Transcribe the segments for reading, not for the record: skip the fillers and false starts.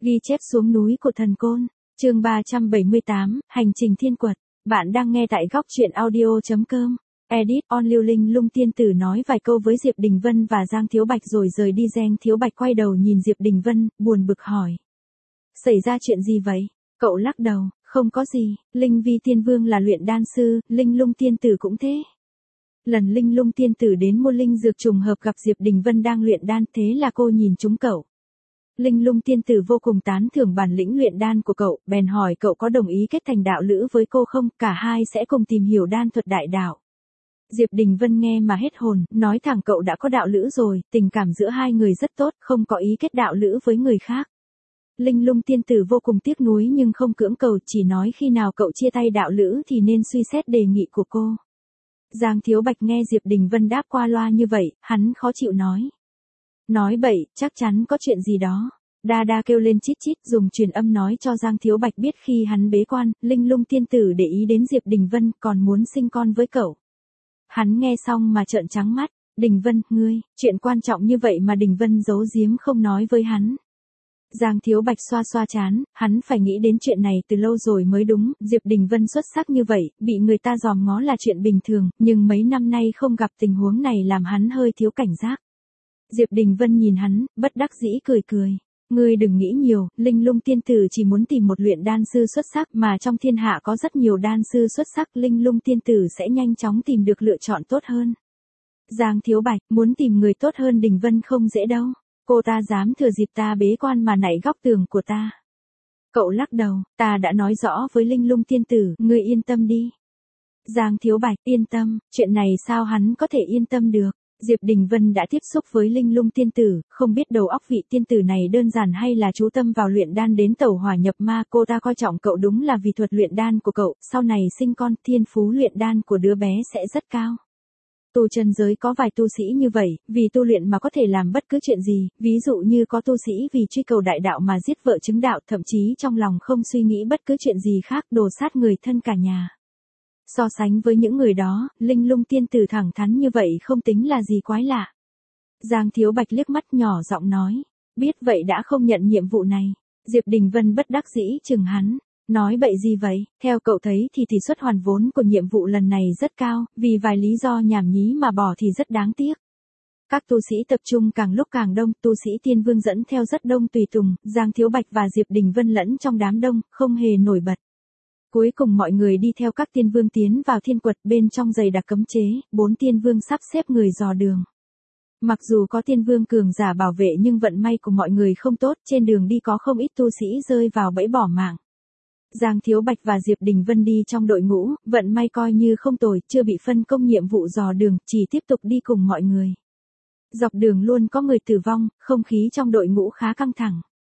Ghi chép xuống núi của thần côn. Chương 378, Hành trình thiên quật. Bạn đang nghe tại góc truyện audio.com. Edit on Lưu Linh Lung tiên tử nói vài câu với Diệp Đình Vân và Giang Thiếu Bạch rồi rời đi. Giang Thiếu Bạch quay đầu nhìn Diệp Đình Vân, buồn bực hỏi. Xảy ra chuyện gì vậy? Cậu lắc đầu, không có gì, Linh Vi Tiên Vương là luyện đan sư, Linh Lung tiên tử cũng thế. Lần Linh Lung tiên tử đến mua linh dược trùng hợp gặp Diệp Đình Vân đang luyện đan, thế là cô nhìn trúng cậu. Linh Lung tiên tử vô cùng tán thưởng bản lĩnh luyện đan của cậu, bèn hỏi cậu có đồng ý kết thành đạo lữ với cô không, cả hai sẽ cùng tìm hiểu đan thuật đại đạo. Diệp Đình Vân nghe mà hết hồn, nói thẳng cậu đã có đạo lữ rồi, tình cảm giữa hai người rất tốt, không có ý kết đạo lữ với người khác. Linh Lung tiên tử vô cùng tiếc nuối nhưng không cưỡng cầu, chỉ nói khi nào cậu chia tay đạo lữ thì nên suy xét đề nghị của cô. Giang Thiếu Bạch nghe Diệp Đình Vân đáp qua loa như vậy, hắn khó chịu nói. Nói bậy, chắc chắn có chuyện gì đó. Đa Đa kêu lên chít chít, dùng truyền âm nói cho Giang Thiếu Bạch biết khi hắn bế quan, Linh Lung tiên tử để ý đến Diệp Đình Vân, còn muốn sinh con với cậu. Hắn nghe xong mà trợn trắng mắt. Đình Vân, ngươi, chuyện quan trọng như vậy mà Đình Vân giấu giếm không nói với hắn. Giang Thiếu Bạch xoa xoa trán, hắn phải nghĩ đến chuyện này từ lâu rồi mới đúng, Diệp Đình Vân xuất sắc như vậy, bị người ta dòm ngó là chuyện bình thường, nhưng mấy năm nay không gặp tình huống này làm hắn hơi thiếu cảnh giác. Diệp Đình Vân nhìn hắn, bất đắc dĩ cười cười. Ngươi đừng nghĩ nhiều, Linh Lung tiên tử chỉ muốn tìm một luyện đan sư xuất sắc mà trong thiên hạ có rất nhiều đan sư xuất sắc, Linh Lung tiên tử sẽ nhanh chóng tìm được lựa chọn tốt hơn. Giang Thiếu Bạch, muốn tìm người tốt hơn Đình Vân không dễ đâu. Cô ta dám thừa dịp ta bế quan mà nảy góc tường của ta. Cậu lắc đầu, ta đã nói rõ với Linh Lung tiên tử, ngươi yên tâm đi. Giang Thiếu Bạch, yên tâm, chuyện này sao hắn có thể yên tâm được. Diệp Đình Vân đã tiếp xúc với Linh Lung tiên tử, không biết đầu óc vị tiên tử này đơn giản hay là chú tâm vào luyện đan đến tẩu hỏa nhập ma. Cô ta coi trọng cậu đúng là vì thuật luyện đan của cậu, sau này sinh con, thiên phú luyện đan của đứa bé sẽ rất cao. Tu chân giới có vài tu sĩ như vậy, vì tu luyện mà có thể làm bất cứ chuyện gì, ví dụ như có tu sĩ vì truy cầu đại đạo mà giết vợ chứng đạo, thậm chí trong lòng không suy nghĩ bất cứ chuyện gì khác, đồ sát người thân cả nhà. So sánh với những người đó, Linh Lung tiên tử thẳng thắn như vậy không tính là gì quái lạ. Giang Thiếu Bạch liếc mắt nhỏ giọng nói, biết vậy đã không nhận nhiệm vụ này. Diệp Đình Vân bất đắc dĩ chừng hắn. Nói bậy gì vậy, theo cậu thấy thì tỷ suất hoàn vốn của nhiệm vụ lần này rất cao, vì vài lý do nhảm nhí mà bỏ thì rất đáng tiếc. Các tu sĩ tập trung càng lúc càng đông, tu sĩ Tiên Vương dẫn theo rất đông tùy tùng, Giang Thiếu Bạch và Diệp Đình Vân lẫn trong đám đông, không hề nổi bật. Cuối cùng mọi người đi theo các tiên vương tiến vào thiên quật, bên trong dày đặc cấm chế, 4 tiên vương sắp xếp người dò đường. Mặc dù có tiên vương cường giả bảo vệ nhưng vận may của mọi người không tốt, trên đường đi có không ít tu sĩ rơi vào bẫy bỏ mạng. Giang Thiếu Bạch và Diệp Đình Vân đi trong đội ngũ, vận may coi như không tồi, chưa bị phân công nhiệm vụ dò đường, chỉ tiếp tục đi cùng mọi người. Dọc đường luôn có người tử vong, không khí trong đội ngũ khá căng thẳng.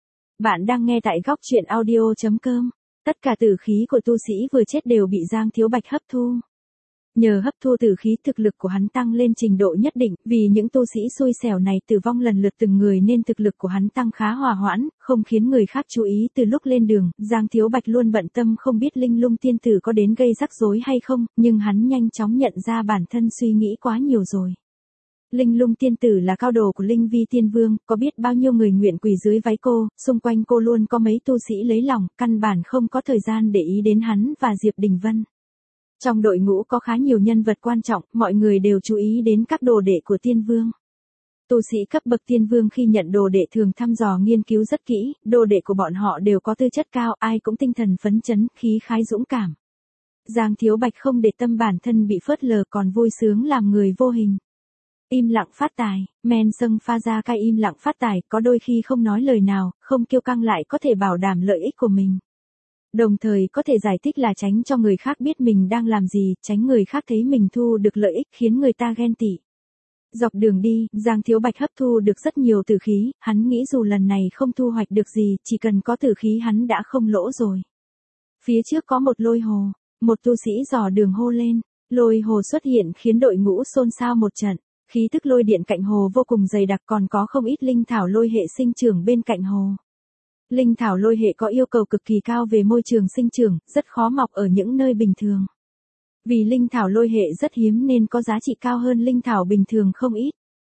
Bạn đang nghe tại góc truyện audio.com. Tất cả tử khí của tu sĩ vừa chết đều bị Giang Thiếu Bạch hấp thu. Nhờ hấp thu tử khí thực lực của hắn tăng lên trình độ nhất định, vì những tu sĩ xui xẻo này tử vong lần lượt từng người nên thực lực của hắn tăng khá hòa hoãn, không khiến người khác chú ý. Từ lúc lên đường, Giang Thiếu Bạch luôn bận tâm không biết Linh Lung tiên tử có đến gây rắc rối hay không, nhưng hắn nhanh chóng nhận ra bản thân suy nghĩ quá nhiều rồi. Linh Lung tiên tử là cao đồ của Linh Vi Tiên Vương, có biết bao nhiêu người nguyện quỳ dưới váy cô, xung quanh cô luôn có mấy tu sĩ lấy lòng, căn bản không có thời gian để ý đến hắn và Diệp Đình Vân. Trong đội ngũ có khá nhiều nhân vật quan trọng, mọi người đều chú ý đến các đồ đệ của Tiên Vương. Tu sĩ cấp bậc Tiên Vương khi nhận đồ đệ thường thăm dò nghiên cứu rất kỹ, đồ đệ của bọn họ đều có tư chất cao, ai cũng tinh thần phấn chấn, khí khái dũng cảm. Giang Thiếu Bạch không để tâm bản thân bị phớt lờ còn vui sướng làm người vô hình. Im lặng phát tài, men sâng pha ra cay im lặng phát tài, có đôi khi không nói lời nào, không kiêu căng lại có thể bảo đảm lợi ích của mình. Đồng thời có thể giải thích là tránh cho người khác biết mình đang làm gì, tránh người khác thấy mình thu được lợi ích khiến người ta ghen tị. Dọc đường đi, Giang Thiếu Bạch hấp thu được rất nhiều tử khí, hắn nghĩ dù lần này không thu hoạch được gì, chỉ cần có tử khí hắn đã không lỗ rồi. Phía trước có một lôi hồ, một tu sĩ dò đường hô lên, lôi hồ xuất hiện khiến đội ngũ xôn xao một trận. Khí tức lôi điện cạnh hồ vô cùng dày đặc, còn có không ít linh thảo lôi hệ sinh trưởng bên cạnh hồ. Linh thảo lôi hệ có yêu cầu cực kỳ cao về môi trường sinh trưởng, rất khó mọc ở những nơi bình thường. Vì linh thảo lôi hệ rất hiếm nên có giá trị cao hơn linh thảo bình thường không ít.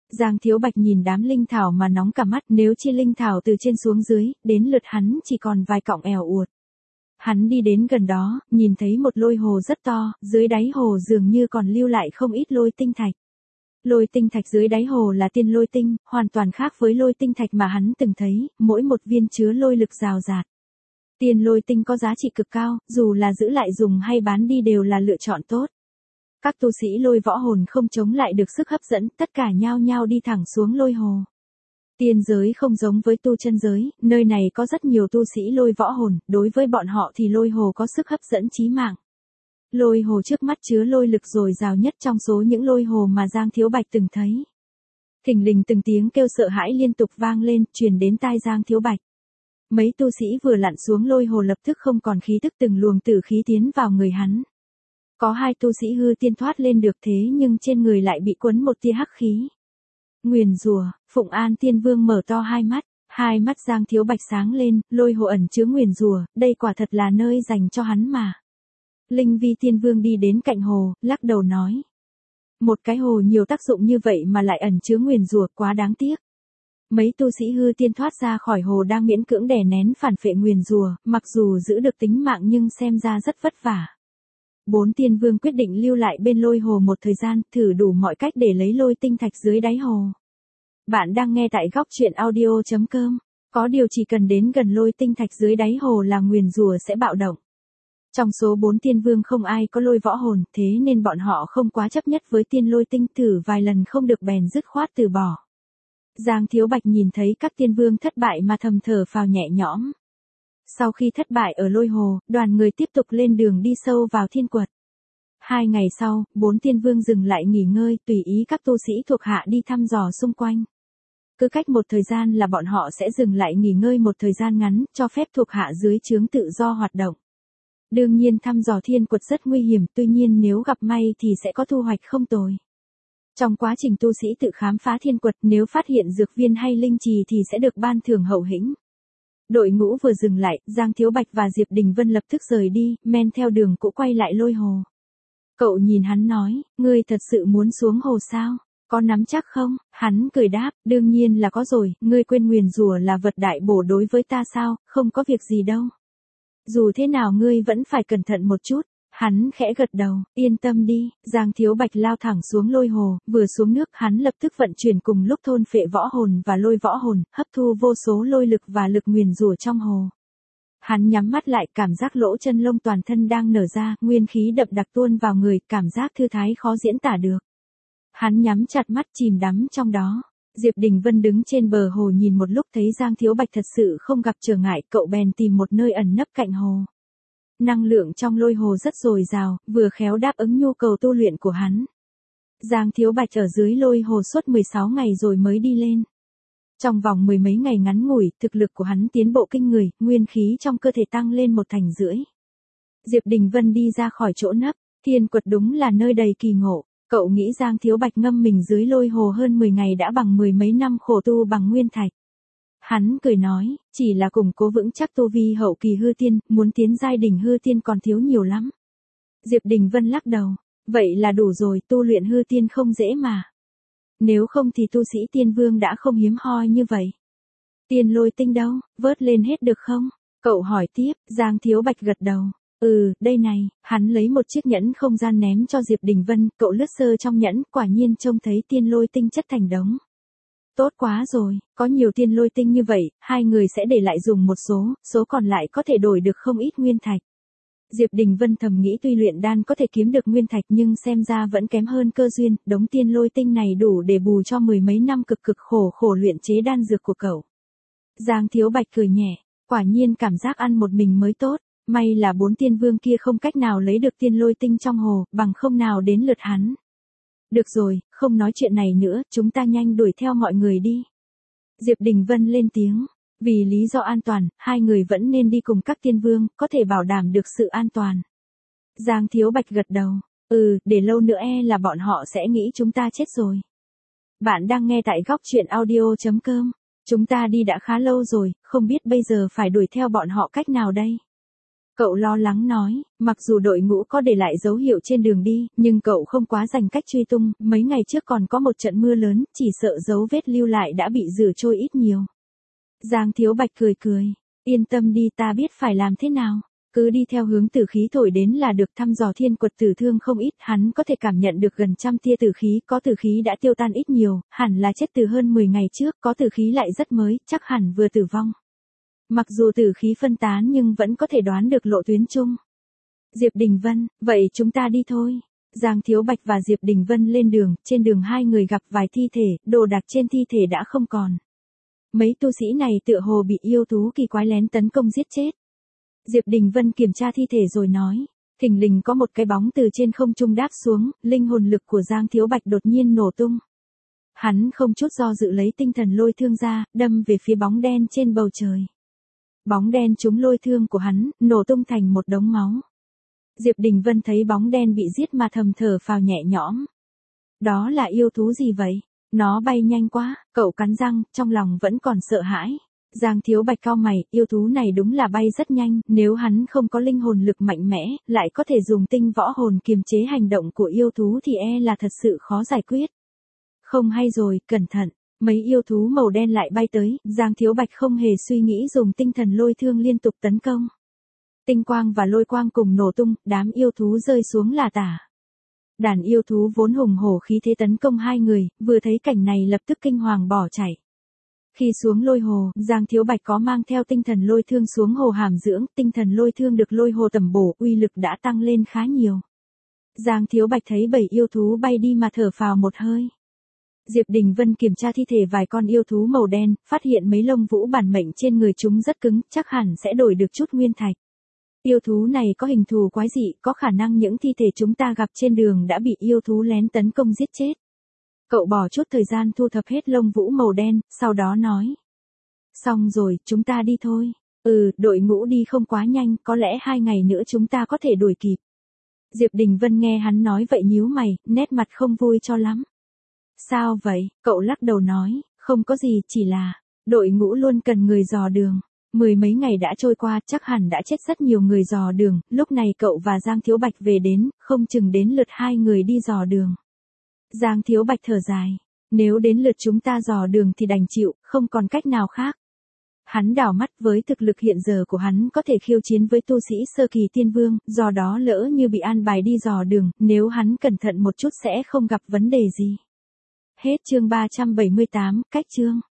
Giang Thiếu Bạch nhìn đám linh thảo mà nóng cả mắt, nếu chia linh thảo từ trên xuống dưới, đến lượt hắn chỉ còn vài cọng ẻo uột. Hắn đi đến gần đó, nhìn thấy một lôi hồ rất to, dưới đáy hồ dường như còn lưu lại không ít lôi tinh thạch. Lôi tinh thạch dưới đáy hồ là tiên lôi tinh, hoàn toàn khác với lôi tinh thạch mà hắn từng thấy, mỗi một viên chứa lôi lực rào rạt. Tiên lôi tinh có giá trị cực cao, dù là giữ lại dùng hay bán đi đều là lựa chọn tốt. Các tu sĩ lôi võ hồn không chống lại được sức hấp dẫn, tất cả nhao nhao đi thẳng xuống lôi hồ. Tiên giới không giống với tu chân giới, nơi này có rất nhiều tu sĩ lôi võ hồn, đối với bọn họ thì lôi hồ có sức hấp dẫn chí mạng. Lôi hồ trước mắt chứa lôi lực dồi dào nhất trong số những lôi hồ mà Giang Thiếu Bạch từng thấy. Thình lình từng tiếng kêu sợ hãi liên tục vang lên, truyền đến tai Giang Thiếu Bạch. Mấy tu sĩ vừa lặn xuống lôi hồ lập tức không còn khí tức, từng luồng tử khí tiến vào người hắn. Có 2 tu sĩ hư tiên thoát lên được, thế nhưng trên người lại bị quấn một tia hắc khí. Nguyền rủa. Phụng An Tiên Vương mở to hai mắt Giang Thiếu Bạch sáng lên, lôi hồ ẩn chứa nguyền rủa, đây quả thật là nơi dành cho hắn mà. Linh Vi Tiên Vương đi đến cạnh hồ, lắc đầu nói. Một cái hồ nhiều tác dụng như vậy mà lại ẩn chứa nguyền rủa, quá đáng tiếc. Mấy tu sĩ hư tiên thoát ra khỏi hồ đang miễn cưỡng đè nén phản phệ nguyền rủa, mặc dù giữ được tính mạng nhưng xem ra rất vất vả. 4 tiên vương quyết định lưu lại bên lôi hồ một thời gian, thử đủ mọi cách để lấy lôi tinh thạch dưới đáy hồ. Bạn đang nghe tại góc truyện audio.com. Có điều chỉ cần đến gần lôi tinh thạch dưới đáy hồ là nguyền rủa sẽ bạo động. Trong số 4 tiên vương không ai có lôi võ hồn, thế nên bọn họ không quá chấp nhất với tiên lôi tinh, thử vài lần không được bèn dứt khoát từ bỏ. Giang Thiếu Bạch nhìn thấy các tiên vương thất bại mà thầm thở phào nhẹ nhõm. Sau khi thất bại ở lôi hồ, đoàn người tiếp tục lên đường đi sâu vào thiên quật. 2 ngày sau, 4 tiên vương dừng lại nghỉ ngơi, tùy ý các tu sĩ thuộc hạ đi thăm dò xung quanh. Cứ cách một thời gian là bọn họ sẽ dừng lại nghỉ ngơi một thời gian ngắn, cho phép thuộc hạ dưới trướng tự do hoạt động. Đương nhiên thăm dò thiên quật rất nguy hiểm, tuy nhiên nếu gặp may thì sẽ có thu hoạch không tồi. Trong quá trình tu sĩ tự khám phá thiên quật, nếu phát hiện dược viên hay linh trì thì sẽ được ban thưởng hậu hĩnh. Đội ngũ vừa dừng lại, Giang Thiếu Bạch và Diệp Đình Vân lập tức rời đi, men theo đường cũ quay lại lôi hồ. Cậu nhìn hắn nói, ngươi thật sự muốn xuống hồ sao? Có nắm chắc không? Hắn cười đáp, đương nhiên là có rồi, ngươi quên nguyền rủa là vật đại bổ đối với ta sao, không có việc gì đâu. Dù thế nào ngươi vẫn phải cẩn thận một chút. Hắn khẽ gật đầu, yên tâm đi. Giang Thiếu Bạch lao thẳng xuống lôi hồ, vừa xuống nước hắn lập tức vận chuyển cùng lúc thôn phệ võ hồn và lôi võ hồn, hấp thu vô số lôi lực và lực nguyền rủa trong hồ. Hắn nhắm mắt lại, cảm giác lỗ chân lông toàn thân đang nở ra, nguyên khí đậm đặc tuôn vào người, cảm giác thư thái khó diễn tả được. Hắn nhắm chặt mắt chìm đắm trong đó. Diệp Đình Vân đứng trên bờ hồ nhìn một lúc thấy Giang Thiếu Bạch thật sự không gặp trở ngại, cậu bèn tìm một nơi ẩn nấp cạnh hồ. Năng lượng trong lôi hồ rất dồi dào, vừa khéo đáp ứng nhu cầu tu luyện của hắn. Giang Thiếu Bạch ở dưới lôi hồ suốt 16 ngày rồi mới đi lên. Trong vòng 10 mấy ngày ngắn ngủi, thực lực của hắn tiến bộ kinh người, nguyên khí trong cơ thể tăng lên 1,5 thành. Diệp Đình Vân đi ra khỏi chỗ nấp, thiên quật đúng là nơi đầy kỳ ngộ. Cậu nghĩ Giang Thiếu Bạch ngâm mình dưới lôi hồ hơn 10 ngày đã bằng 10 mấy năm khổ tu bằng nguyên thạch. Hắn cười nói, chỉ là củng cố vững chắc tu vi hậu kỳ hư tiên, muốn tiến giai đỉnh hư tiên còn thiếu nhiều lắm. Diệp Đình Vân lắc đầu, vậy là đủ rồi, tu luyện hư tiên không dễ mà. Nếu không thì tu sĩ tiên vương đã không hiếm hoi như vậy. Tiên lôi tinh đâu, vớt lên hết được không? Cậu hỏi tiếp, Giang Thiếu Bạch gật đầu. Đây này, hắn lấy một chiếc nhẫn không gian ném cho Diệp Đình Vân, cậu lướt sơ trong nhẫn, quả nhiên trông thấy tiên lôi tinh chất thành đống. Tốt quá rồi, có nhiều tiên lôi tinh như vậy, hai người sẽ để lại dùng một số còn lại có thể đổi được không ít nguyên thạch. Diệp Đình Vân thầm nghĩ tuy luyện đan có thể kiếm được nguyên thạch nhưng xem ra vẫn kém hơn cơ duyên, đống tiên lôi tinh này đủ để bù cho 10 mấy năm cực khổ luyện chế đan dược của cậu. Giang Thiếu Bạch cười nhẹ, quả nhiên cảm giác ăn một mình mới tốt, may là 4 tiên vương kia không cách nào lấy được tiên lôi tinh trong hồ, bằng không nào đến lượt hắn. Được rồi, không nói chuyện này nữa, chúng ta nhanh đuổi theo mọi người đi. Diệp Đình Vân lên tiếng, vì lý do an toàn, hai người vẫn nên đi cùng các tiên vương, có thể bảo đảm được sự an toàn. Giang Thiếu Bạch gật đầu, để lâu nữa là bọn họ sẽ nghĩ chúng ta chết rồi. Bạn đang nghe tại góc truyện audio.com, chúng ta đi đã khá lâu rồi, không biết bây giờ phải đuổi theo bọn họ cách nào đây. Cậu lo lắng nói, mặc dù đội ngũ có để lại dấu hiệu trên đường đi, nhưng cậu không quá dành cách truy tung, mấy ngày trước còn có một trận mưa lớn, chỉ sợ dấu vết lưu lại đã bị rửa trôi ít nhiều. Giang Thiếu Bạch cười cười, yên tâm đi, ta biết phải làm thế nào. Cứ đi theo hướng tử khí thổi đến là được. Thăm dò thiên quật tử thương không ít, hắn có thể cảm nhận được gần trăm tia tử khí, có tử khí đã tiêu tan ít nhiều, hẳn là chết từ hơn 10 ngày trước, có tử khí lại rất mới, chắc hẳn vừa tử vong. Mặc dù tử khí phân tán nhưng vẫn có thể đoán được lộ tuyến chung. Diệp Đình Vân, vậy chúng ta đi thôi. Giang Thiếu Bạch và Diệp Đình Vân lên đường, trên đường hai người gặp vài thi thể, đồ đạc trên thi thể đã không còn. Mấy tu sĩ này tựa hồ bị yêu thú kỳ quái lén tấn công giết chết. Diệp Đình Vân kiểm tra thi thể rồi nói, thình lình có một cái bóng từ trên không trung đáp xuống, linh hồn lực của Giang Thiếu Bạch đột nhiên nổ tung. Hắn không chút do dự lấy tinh thần lôi thương ra, đâm về phía bóng đen trên bầu trời. Bóng đen trúng lôi thương của hắn, nổ tung thành một đống máu. Diệp Đình Vân thấy bóng đen bị giết mà thầm thở phào nhẹ nhõm. Đó là yêu thú gì vậy? Nó bay nhanh quá, cậu cắn răng, trong lòng vẫn còn sợ hãi. Giang Thiếu Bạch cau mày, yêu thú này đúng là bay rất nhanh, nếu hắn không có linh hồn lực mạnh mẽ, lại có thể dùng tinh võ hồn kiềm chế hành động của yêu thú thì là thật sự khó giải quyết. Không hay rồi, cẩn thận, mấy yêu thú màu đen lại bay tới, Giang Thiếu Bạch không hề suy nghĩ dùng tinh thần lôi thương liên tục tấn công. Tinh quang và lôi quang cùng nổ tung, đám yêu thú rơi xuống là tả. Đàn yêu thú vốn hùng hổ khí thế tấn công hai người, vừa thấy cảnh này lập tức kinh hoàng bỏ chạy. Khi xuống lôi hồ, Giang Thiếu Bạch có mang theo tinh thần lôi thương xuống hồ hàm dưỡng, tinh thần lôi thương được lôi hồ tẩm bổ, uy lực đã tăng lên khá nhiều. Giang Thiếu Bạch thấy 7 yêu thú bay đi mà thở phào một hơi. Diệp Đình Vân kiểm tra thi thể vài con yêu thú màu đen, phát hiện mấy lông vũ bản mệnh trên người chúng rất cứng, chắc hẳn sẽ đổi được chút nguyên thạch. Yêu thú này có hình thù quái dị, có khả năng những thi thể chúng ta gặp trên đường đã bị yêu thú lén tấn công giết chết. Cậu bỏ chút thời gian thu thập hết lông vũ màu đen, sau đó nói. Xong rồi, chúng ta đi thôi. Đội ngũ đi không quá nhanh, có lẽ 2 ngày nữa chúng ta có thể đuổi kịp. Diệp Đình Vân nghe hắn nói vậy nhíu mày, nét mặt không vui cho lắm. Sao vậy? Cậu lắc đầu nói, không có gì, chỉ là, đội ngũ luôn cần người dò đường. 10 mấy ngày đã trôi qua, chắc hẳn đã chết rất nhiều người dò đường, lúc này cậu và Giang Thiếu Bạch về đến, không chừng đến lượt 2 người đi dò đường. Giang Thiếu Bạch thở dài, nếu đến lượt chúng ta dò đường thì đành chịu, không còn cách nào khác. Hắn đảo mắt, với thực lực hiện giờ của hắn có thể khiêu chiến với tu sĩ sơ kỳ tiên vương, do đó lỡ như bị an bài đi dò đường, nếu hắn cẩn thận một chút sẽ không gặp vấn đề gì. Hết chương 378, cách chương.